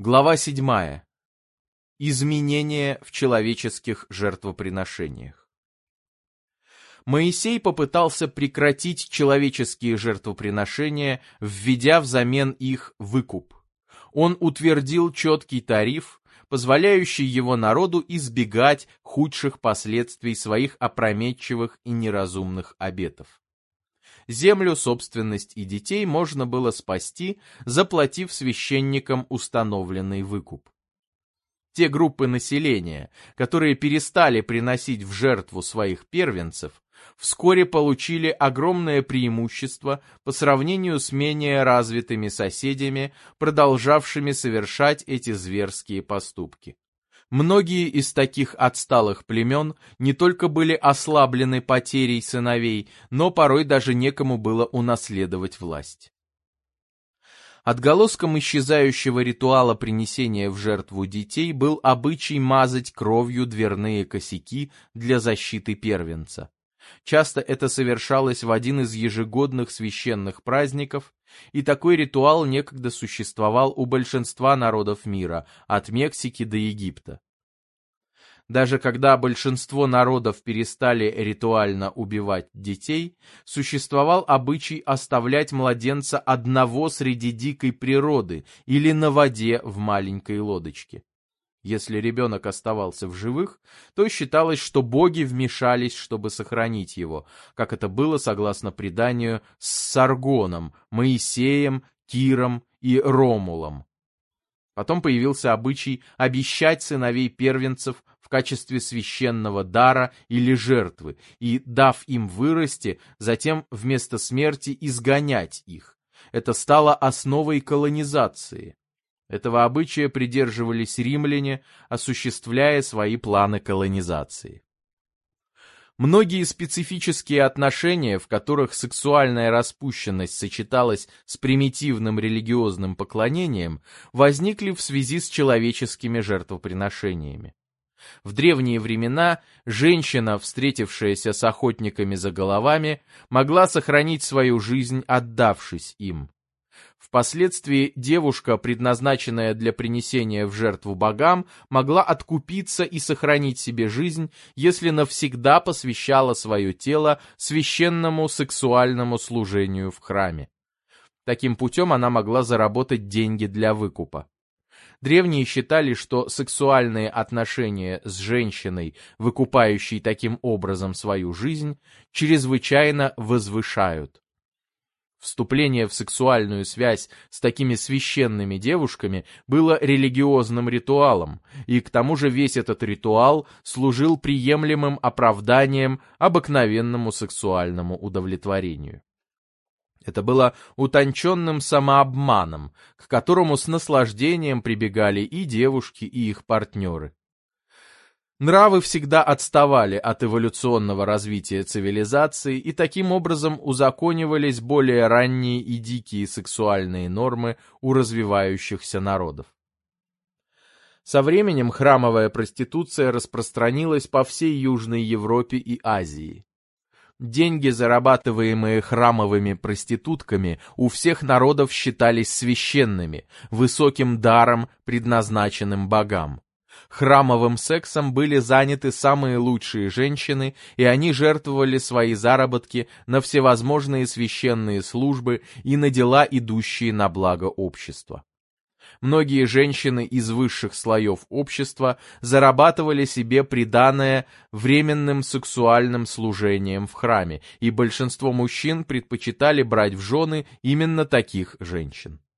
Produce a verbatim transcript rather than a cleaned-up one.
Глава седьмая. Изменения в человеческих жертвоприношениях. Моисей попытался прекратить человеческие жертвоприношения, введя взамен их выкуп. Он утвердил четкий тариф, позволяющий его народу избегать худших последствий своих опрометчивых и неразумных обетов. Землю, собственность и детей можно было спасти, заплатив священникам установленный выкуп. Те группы населения, которые перестали приносить в жертву своих первенцев, вскоре получили огромное преимущество по сравнению с менее развитыми соседями, продолжавшими совершать эти зверские поступки. Многие из таких отсталых племен не только были ослаблены потерей сыновей, но порой даже некому было унаследовать власть. Отголоском исчезающего ритуала принесения в жертву детей был обычай мазать кровью дверные косяки для защиты первенца. Часто это совершалось в один из ежегодных священных праздников, и такой ритуал некогда существовал у большинства народов мира, от Мексики до Египта. Даже когда большинство народов перестали ритуально убивать детей, существовал обычай оставлять младенца одного среди дикой природы или на воде в маленькой лодочке. Если ребенок оставался в живых, то считалось, что боги вмешались, чтобы сохранить его, как это было согласно преданию с Саргоном, Моисеем, Киром и Ромулом. Потом появился обычай обещать сыновей первенцев в качестве священного дара или жертвы, и, дав им вырасти, затем вместо смерти изгонять их. Это стало основой колонизации. Этого обычая придерживались римляне, осуществляя свои планы колонизации. Многие специфические отношения, в которых сексуальная распущенность сочеталась с примитивным религиозным поклонением, возникли в связи с человеческими жертвоприношениями. В древние времена женщина, встретившаяся с охотниками за головами, могла сохранить свою жизнь, отдавшись им. Впоследствии девушка, предназначенная для принесения в жертву богам, могла откупиться и сохранить себе жизнь, если навсегда посвящала свое тело священному сексуальному служению в храме. Таким путем она могла заработать деньги для выкупа. Древние считали, что сексуальные отношения с женщиной, выкупающей таким образом свою жизнь, чрезвычайно возвышают. Вступление в сексуальную связь с такими священными девушками было религиозным ритуалом, и к тому же весь этот ритуал служил приемлемым оправданием обыкновенному сексуальному удовлетворению. Это было утонченным самообманом, к которому с наслаждением прибегали и девушки, и их партнеры. Нравы всегда отставали от эволюционного развития цивилизации, и таким образом узаконивались более ранние и дикие сексуальные нормы у развивающихся народов. Со временем храмовая проституция распространилась по всей Южной Европе и Азии. Деньги, зарабатываемые храмовыми проститутками, у всех народов считались священными, высоким даром, предназначенным богам. Храмовым сексом были заняты самые лучшие женщины, и они жертвовали свои заработки на всевозможные священные службы и на дела, идущие на благо общества. Многие женщины из высших слоев общества зарабатывали себе приданое временным сексуальным служением в храме, и большинство мужчин предпочитали брать в жены именно таких женщин.